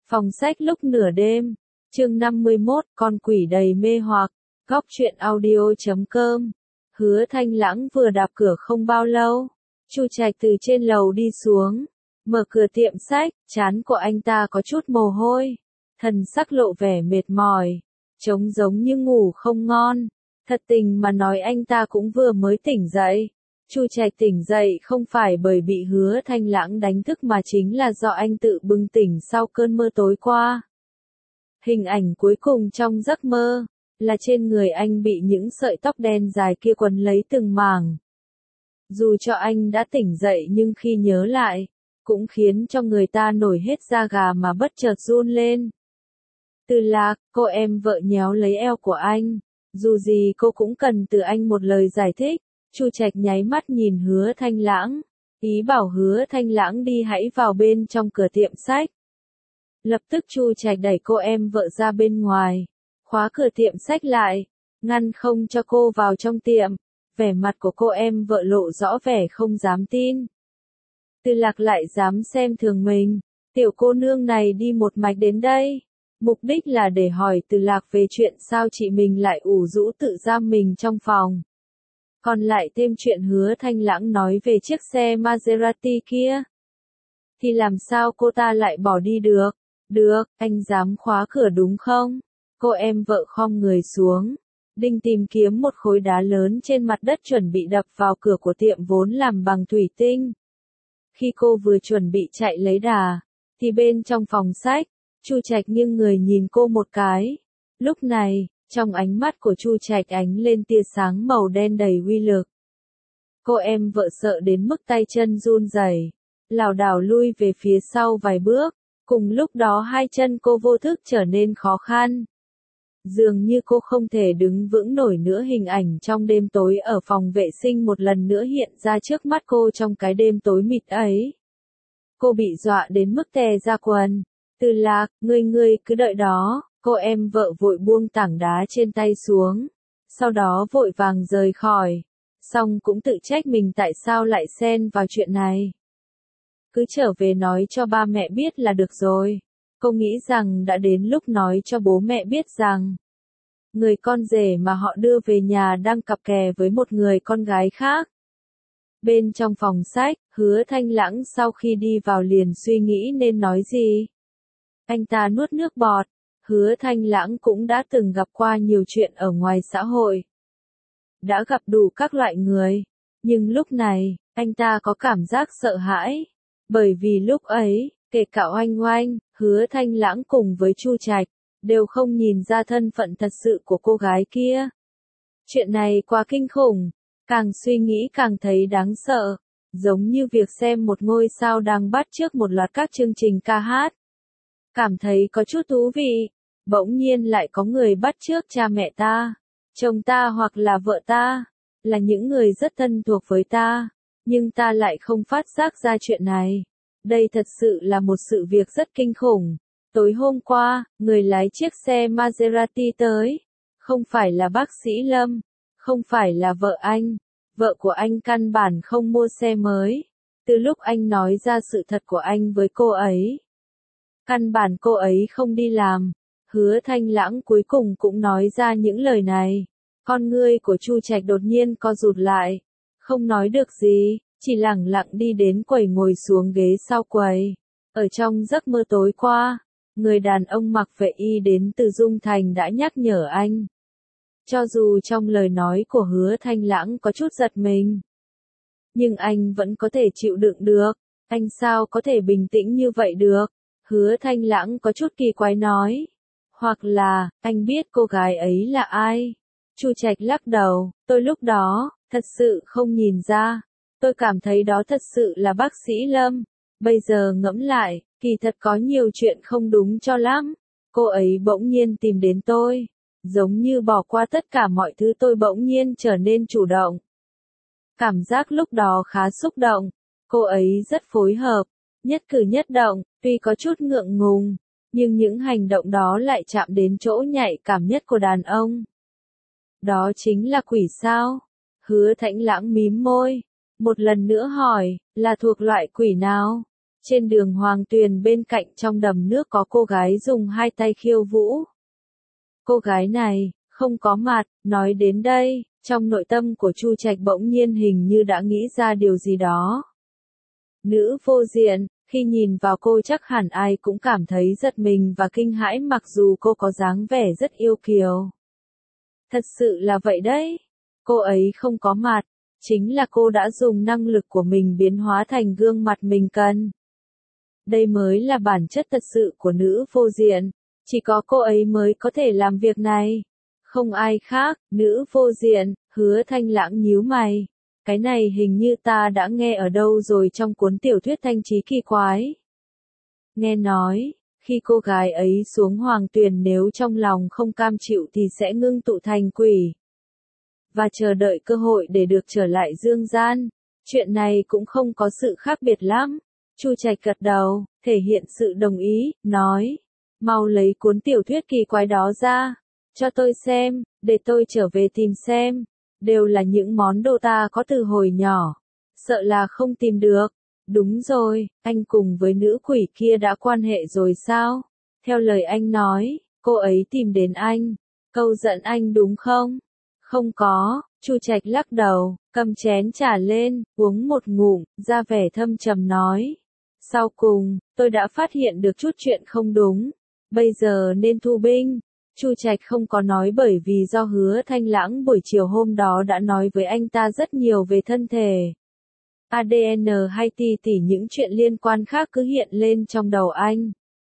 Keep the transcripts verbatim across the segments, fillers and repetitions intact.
Phòng sách lúc nửa đêm, chương năm mươi mốt, con quỷ đầy mê hoặc, góc truyện audio chấm com. Hứa Thanh Lãng vừa đạp cửa không bao lâu, Chu Trạch từ trên lầu đi xuống, mở cửa tiệm sách, trán của anh ta có chút mồ hôi, thần sắc lộ vẻ mệt mỏi, trông giống như ngủ không ngon. Thật tình mà nói anh ta cũng vừa mới tỉnh dậy. Chu Trạch tỉnh dậy không phải bởi bị Hứa Thanh Lãng đánh thức mà chính là do anh tự bừng tỉnh sau cơn mơ tối qua. Hình ảnh cuối cùng trong giấc mơ, là trên người anh bị những sợi tóc đen dài kia quấn lấy từng mảng. Dù cho anh đã tỉnh dậy nhưng khi nhớ lại, cũng khiến cho người ta nổi hết da gà mà bất chợt run lên. Từ Lạc, cô em vợ nhéo lấy eo của anh, dù gì cô cũng cần từ anh một lời giải thích. Chu Trạch nháy mắt nhìn Hứa Thanh Lãng, ý bảo Hứa Thanh Lãng đi hãy vào bên trong cửa tiệm sách. Lập tức Chu Trạch đẩy cô em vợ ra bên ngoài, khóa cửa tiệm sách lại, ngăn không cho cô vào trong tiệm. Vẻ mặt của cô em vợ lộ rõ vẻ không dám tin. Từ Lạc lại dám xem thường mình, tiểu cô nương này đi một mạch đến đây, mục đích là để hỏi Từ Lạc về chuyện sao chị mình lại ủ rũ tự giam mình trong phòng. Còn lại thêm chuyện Hứa Thanh Lãng nói về chiếc xe Maserati kia. Thì làm sao cô ta lại bỏ đi được? Được, anh dám khóa cửa đúng không? Cô em vợ khom người xuống, định tìm kiếm một khối đá lớn trên mặt đất chuẩn bị đập vào cửa của tiệm vốn làm bằng thủy tinh. Khi cô vừa chuẩn bị chạy lấy đà, thì bên trong phòng sách, Chu Trạch nghiêng người nhìn cô một cái. Lúc này, trong ánh mắt của Chu Trạch ánh lên tia sáng màu đen đầy uy lực. Cô em vợ sợ đến mức tay chân run rẩy, lảo đảo lui về phía sau vài bước, cùng lúc đó hai chân cô vô thức trở nên khó khăn. Dường như cô không thể đứng vững nổi nữa. Hình ảnh trong đêm tối ở phòng vệ sinh một lần nữa hiện ra trước mắt cô trong cái đêm tối mịt ấy. Cô bị dọa đến mức tè ra quần. Từ Lạc, ngươi ngươi cứ đợi đó. Cô em vợ vội buông tảng đá trên tay xuống, sau đó vội vàng rời khỏi, xong cũng tự trách mình tại sao lại xen vào chuyện này. Cứ trở về nói cho ba mẹ biết là được rồi. Cô nghĩ rằng đã đến lúc nói cho bố mẹ biết rằng người con rể mà họ đưa về nhà đang cặp kè với một người con gái khác. Bên trong phòng sách, Hứa Thanh Lãng sau khi đi vào liền suy nghĩ nên nói gì. Anh ta nuốt nước bọt. Hứa Thanh Lãng cũng đã từng gặp qua nhiều chuyện ở ngoài xã hội. Đã gặp đủ các loại người. Nhưng lúc này, anh ta có cảm giác sợ hãi. Bởi vì lúc ấy, kể cả Oanh Oanh, Hứa Thanh Lãng cùng với Chu Trạch, đều không nhìn ra thân phận thật sự của cô gái kia. Chuyện này quá kinh khủng. Càng suy nghĩ càng thấy đáng sợ. Giống như việc xem một ngôi sao đang bắt chước một loạt các chương trình ca hát. Cảm thấy có chút thú vị. Bỗng nhiên lại có người bắt chước cha mẹ ta, chồng ta hoặc là vợ ta, là những người rất thân thuộc với ta, nhưng ta lại không phát giác ra chuyện này. Đây thật sự là một sự việc rất kinh khủng. Tối hôm qua, người lái chiếc xe Maserati tới, không phải là bác sĩ Lâm, không phải là vợ anh, vợ của anh căn bản không mua xe mới. Từ lúc anh nói ra sự thật của anh với cô ấy, căn bản cô ấy không đi làm. Hứa Thanh Lãng cuối cùng cũng nói ra những lời này. Con ngươi của Chu Trạch đột nhiên co rụt lại, không nói được gì, chỉ lẳng lặng đi đến quầy ngồi xuống ghế sau quầy. Ở trong giấc mơ tối qua, người đàn ông mặc vệ y đến từ Dung Thành đã nhắc nhở anh. Cho dù trong lời nói của Hứa Thanh Lãng có chút giật mình, nhưng anh vẫn có thể chịu đựng được. Anh sao có thể bình tĩnh như vậy được? Hứa Thanh Lãng có chút kỳ quái nói. Hoặc là, anh biết cô gái ấy là ai? Chu Trạch lắc đầu, tôi lúc đó, thật sự không nhìn ra. Tôi cảm thấy đó thật sự là bác sĩ Lâm. Bây giờ ngẫm lại, kỳ thật có nhiều chuyện không đúng cho lắm. Cô ấy bỗng nhiên tìm đến tôi. Giống như bỏ qua tất cả mọi thứ tôi bỗng nhiên trở nên chủ động. Cảm giác lúc đó khá xúc động. Cô ấy rất phối hợp, nhất cử nhất động, tuy có chút ngượng ngùng. Nhưng những hành động đó lại chạm đến chỗ nhạy cảm nhất của đàn ông. Đó chính là quỷ sao? Hứa Thanh Lãng mím môi. Một lần nữa hỏi, là thuộc loại quỷ nào? Trên đường Hoàng Tuyền bên cạnh trong đầm nước có cô gái dùng hai tay khiêu vũ. Cô gái này, không có mặt, nói đến đây, trong nội tâm của Chu Trạch bỗng nhiên hình như đã nghĩ ra điều gì đó. Nữ vô diện, khi nhìn vào cô chắc hẳn ai cũng cảm thấy giật mình và kinh hãi mặc dù cô có dáng vẻ rất yêu kiều. Thật sự là vậy đấy. Cô ấy không có mặt, chính là cô đã dùng năng lực của mình biến hóa thành gương mặt mình cần. Đây mới là bản chất thật sự của nữ vô diện, chỉ có cô ấy mới có thể làm việc này. Không ai khác, nữ vô diện, Hứa Thanh Lãng nhíu mày. Cái này hình như ta đã nghe ở đâu rồi trong cuốn tiểu thuyết Thanh Trí Kỳ Quái. Nghe nói, khi cô gái ấy xuống Hoàng Tuyền nếu trong lòng không cam chịu thì sẽ ngưng tụ thành quỷ. Và chờ đợi cơ hội để được trở lại dương gian. Chuyện này cũng không có sự khác biệt lắm. Chu Trạch gật đầu, thể hiện sự đồng ý, nói. Mau lấy cuốn tiểu thuyết kỳ quái đó ra. Cho tôi xem, để tôi trở về tìm xem. Đều là những món đồ ta có từ hồi nhỏ. Sợ là không tìm được. Đúng rồi, anh cùng với nữ quỷ kia đã quan hệ rồi sao? Theo lời anh nói, cô ấy tìm đến anh. Câu giận anh đúng không? Không có, Chu Trạch lắc đầu, cầm chén trà lên, uống một ngụm, ra vẻ thâm trầm nói. Sau cùng, tôi đã phát hiện được chút chuyện không đúng. Bây giờ nên thu binh. Chu Trạch không có nói bởi vì do Hứa Thanh Lãng buổi chiều hôm đó đã nói với anh ta rất nhiều về thân thể. a đê en hay tỉ tỉ những chuyện liên quan khác cứ hiện lên trong đầu anh.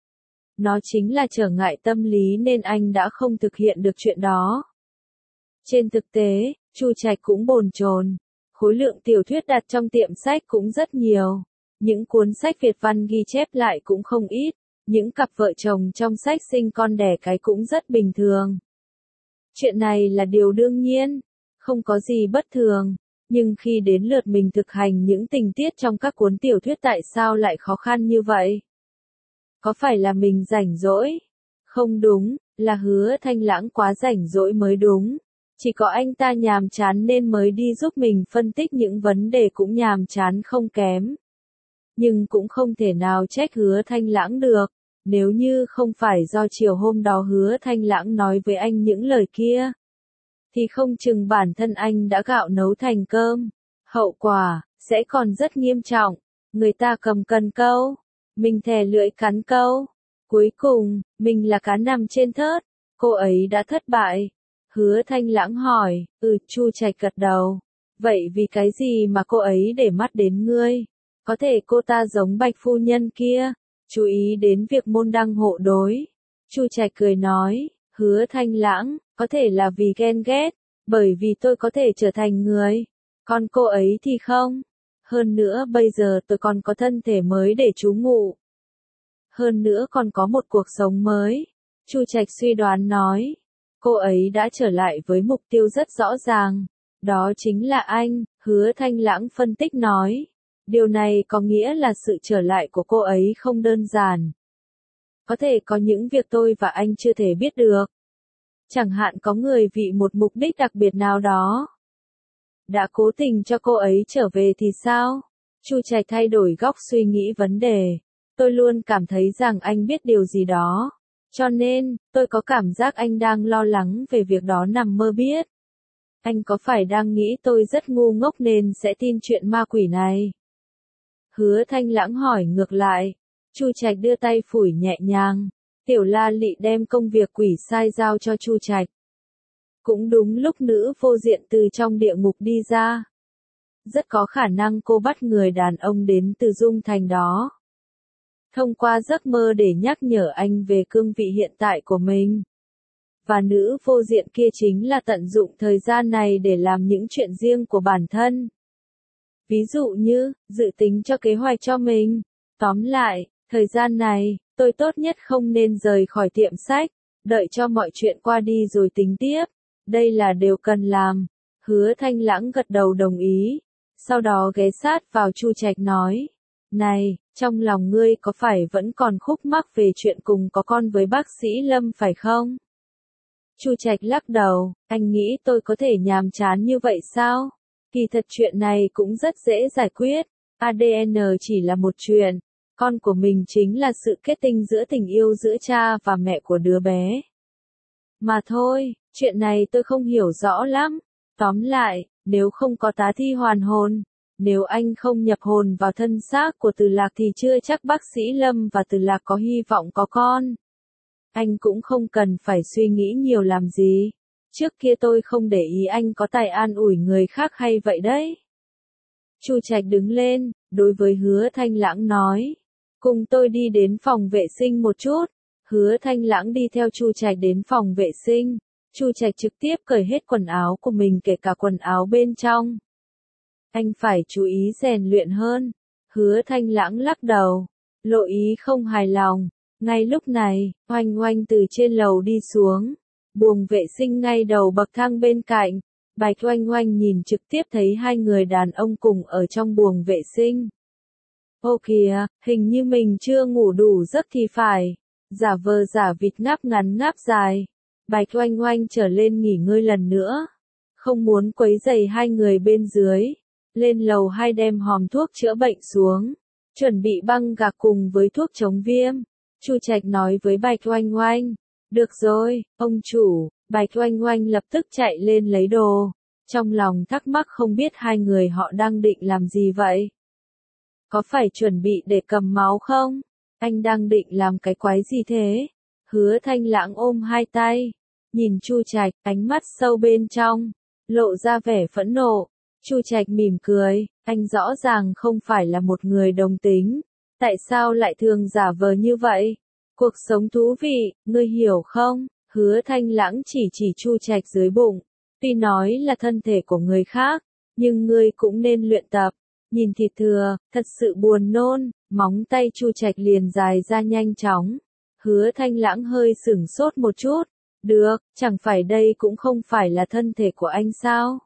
Nó chính là trở ngại tâm lý nên anh đã không thực hiện được chuyện đó. Trên thực tế, Chu Trạch cũng bồn chồn. Khối lượng tiểu thuyết đặt trong tiệm sách cũng rất nhiều. Những cuốn sách Việt văn ghi chép lại cũng không ít. Những cặp vợ chồng trong sách sinh con đẻ cái cũng rất bình thường. Chuyện này là điều đương nhiên, không có gì bất thường. Nhưng khi đến lượt mình thực hành những tình tiết trong các cuốn tiểu thuyết tại sao lại khó khăn như vậy? Có phải là mình rảnh rỗi? Không đúng, là Hứa Thanh Lãng quá rảnh rỗi mới đúng. Chỉ có anh ta nhàm chán nên mới đi giúp mình phân tích những vấn đề cũng nhàm chán không kém. Nhưng cũng không thể nào trách Hứa Thanh Lãng được. Nếu như không phải do chiều hôm đó Hứa Thanh Lãng nói với anh những lời kia, thì không chừng bản thân anh đã gạo nấu thành cơm. Hậu quả, sẽ còn rất nghiêm trọng. Người ta cầm cần câu, mình thè lưỡi cắn câu. Cuối cùng, mình là cá nằm trên thớt. Cô ấy đã thất bại. Hứa Thanh Lãng hỏi, ừ, Chu Trạch gật đầu. Vậy vì cái gì mà cô ấy để mắt đến ngươi? Có thể cô ta giống Bạch phu nhân kia. Chú ý đến việc môn đăng hộ đối. Chu Trạch cười nói, Hứa Thanh Lãng, có thể là vì ghen ghét, bởi vì tôi có thể trở thành người, còn cô ấy thì không. Hơn nữa bây giờ tôi còn có thân thể mới để trú ngụ. Hơn nữa còn có một cuộc sống mới. Chu Trạch suy đoán nói, cô ấy đã trở lại với mục tiêu rất rõ ràng. Đó chính là anh, Hứa Thanh Lãng phân tích nói. Điều này có nghĩa là sự trở lại của cô ấy không đơn giản. Có thể có những việc tôi và anh chưa thể biết được. Chẳng hạn có người vì một mục đích đặc biệt nào đó đã cố tình cho cô ấy trở về thì sao? Chu Trạch thay đổi góc suy nghĩ vấn đề. Tôi luôn cảm thấy rằng anh biết điều gì đó. Cho nên, tôi có cảm giác anh đang lo lắng về việc đó nằm mơ biết. Anh có phải đang nghĩ tôi rất ngu ngốc nên sẽ tin chuyện ma quỷ này? Hứa Thanh Lãng hỏi ngược lại. Chu Trạch đưa tay phủi nhẹ nhàng. Tiểu La Lị đem công việc quỷ sai giao cho Chu Trạch. Cũng đúng lúc nữ vô diện từ trong địa ngục đi ra. Rất có khả năng cô bắt người đàn ông đến từ Dung Thành đó. Thông qua giấc mơ để nhắc nhở anh về cương vị hiện tại của mình. Và nữ vô diện kia chính là tận dụng thời gian này để làm những chuyện riêng của bản thân. Ví dụ như, dự tính cho kế hoạch cho mình. Tóm lại, thời gian này, tôi tốt nhất không nên rời khỏi tiệm sách, đợi cho mọi chuyện qua đi rồi tính tiếp. Đây là điều cần làm. Hứa Thanh Lãng gật đầu đồng ý. Sau đó ghé sát vào Chu Trạch nói. Này, trong lòng ngươi có phải vẫn còn khúc mắc về chuyện cùng có con với bác sĩ Lâm phải không? Chu Trạch lắc đầu, anh nghĩ tôi có thể nhàm chán như vậy sao? Kỳ thật chuyện này cũng rất dễ giải quyết. a đê en chỉ là một chuyện. Con của mình chính là sự kết tinh giữa tình yêu giữa cha và mẹ của đứa bé. Mà thôi, chuyện này tôi không hiểu rõ lắm. Tóm lại, nếu không có tá thi hoàn hồn, nếu anh không nhập hồn vào thân xác của Từ Lạc thì chưa chắc bác sĩ Lâm và Từ Lạc có hy vọng có con. Anh cũng không cần phải suy nghĩ nhiều làm gì. Trước kia tôi không để ý anh có tài an ủi người khác hay vậy đấy. Chu Trạch đứng lên, đối với Hứa Thanh Lãng nói. Cùng tôi đi đến phòng vệ sinh một chút. Hứa Thanh Lãng đi theo Chu Trạch đến phòng vệ sinh. Chu Trạch trực tiếp cởi hết quần áo của mình kể cả quần áo bên trong. Anh phải chú ý rèn luyện hơn. Hứa Thanh Lãng lắc đầu, lộ ý không hài lòng. Ngay lúc này, Oanh Oanh từ trên lầu đi xuống. Buồng vệ sinh ngay đầu bậc thang bên cạnh. Bạch Oanh Oanh nhìn trực tiếp thấy hai người đàn ông cùng ở trong buồng vệ sinh. Ô kìa, hình như mình chưa ngủ đủ giấc thì phải. Giả vờ giả vịt ngáp ngắn ngáp dài. Bạch Oanh Oanh trở lên nghỉ ngơi lần nữa. Không muốn quấy rầy hai người bên dưới. Lên lầu hai đem hòm thuốc chữa bệnh xuống. Chuẩn bị băng gạc cùng với thuốc chống viêm. Chu Trạch nói với Bạch Oanh Oanh. Được rồi, ông chủ. Bạch Oanh Oanh lập tức chạy lên lấy đồ. Trong lòng thắc mắc không biết hai người họ đang định làm gì vậy. Có phải chuẩn bị để cầm máu không? Anh đang định làm cái quái gì thế? Hứa Thanh Lãng ôm hai tay. Nhìn Chu Trạch, ánh mắt sâu bên trong. Lộ ra vẻ phẫn nộ. Chu Trạch mỉm cười. Anh rõ ràng không phải là một người đồng tính. Tại sao lại thường giả vờ như vậy? Cuộc sống thú vị, ngươi hiểu không? Hứa Thanh Lãng chỉ chỉ Chu Trạch dưới bụng. Tuy nói là thân thể của người khác, nhưng ngươi cũng nên luyện tập. Nhìn thịt thừa, thật sự buồn nôn, móng tay Chu Trạch liền dài ra nhanh chóng. Hứa Thanh Lãng hơi sửng sốt một chút. Được, chẳng phải đây cũng không phải là thân thể của anh sao?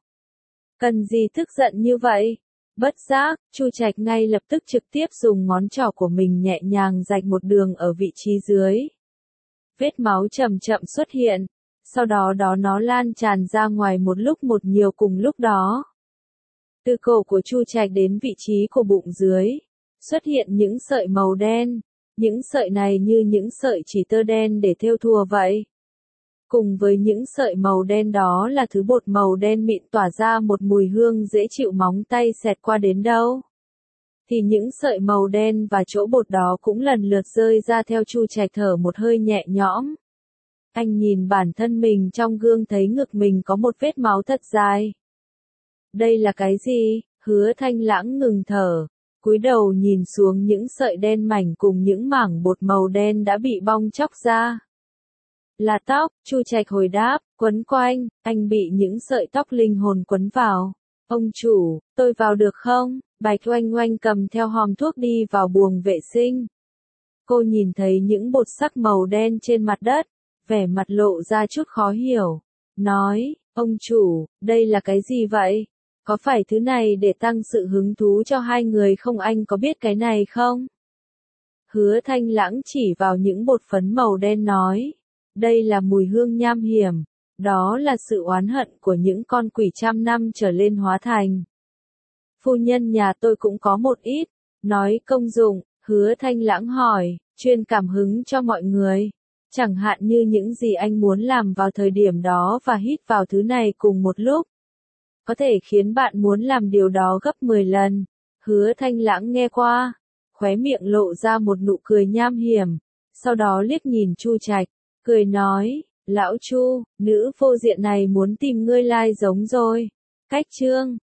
Cần gì tức giận như vậy? Bất giác, Chu Trạch ngay lập tức trực tiếp dùng ngón trỏ của mình nhẹ nhàng rạch một đường ở vị trí dưới. Vết máu chậm chậm xuất hiện, sau đó đó nó lan tràn ra ngoài một lúc một nhiều cùng lúc đó. Từ cổ của Chu Trạch đến vị trí của bụng dưới, xuất hiện những sợi màu đen, những sợi này như những sợi chỉ tơ đen để thêu thùa vậy. Cùng với những sợi màu đen đó là thứ bột màu đen mịn tỏa ra một mùi hương dễ chịu, móng tay xẹt qua đến đâu. Thì những sợi màu đen và chỗ bột đó cũng lần lượt rơi ra theo. Chu Trạch thở một hơi nhẹ nhõm. Anh nhìn bản thân mình trong gương thấy ngực mình có một vết máu thật dài. Đây là cái gì? Hứa Thanh Lãng ngừng thở, cúi đầu nhìn xuống những sợi đen mảnh cùng những mảng bột màu đen đã bị bong chóc ra. Là tóc, Chu Trạch hồi đáp, quấn quanh, anh bị những sợi tóc linh hồn quấn vào. Ông chủ, tôi vào được không? Bạch Oanh Oanh cầm theo hòm thuốc đi vào buồng vệ sinh. Cô nhìn thấy những bột sắc màu đen trên mặt đất, vẻ mặt lộ ra chút khó hiểu. Nói, ông chủ, đây là cái gì vậy? Có phải thứ này để tăng sự hứng thú cho hai người không? Anh có biết cái này không? Hứa Thanh Lãng chỉ vào những bột phấn màu đen nói. Đây là mùi hương nham hiểm. Đó là sự oán hận của những con quỷ trăm năm trở lên hóa thành. Phu nhân nhà tôi cũng có một ít. Nói công dụng, Hứa Thanh Lãng hỏi, truyền cảm hứng cho mọi người. Chẳng hạn như những gì anh muốn làm vào thời điểm đó và hít vào thứ này cùng một lúc. Có thể khiến bạn muốn làm điều đó gấp mười lần. Hứa Thanh Lãng nghe qua, khóe miệng lộ ra một nụ cười nham hiểm. Sau đó liếc nhìn Chu Trạch, cười nói, lão Chu, nữ vô diện này muốn tìm ngươi lai giống rồi. Cách chương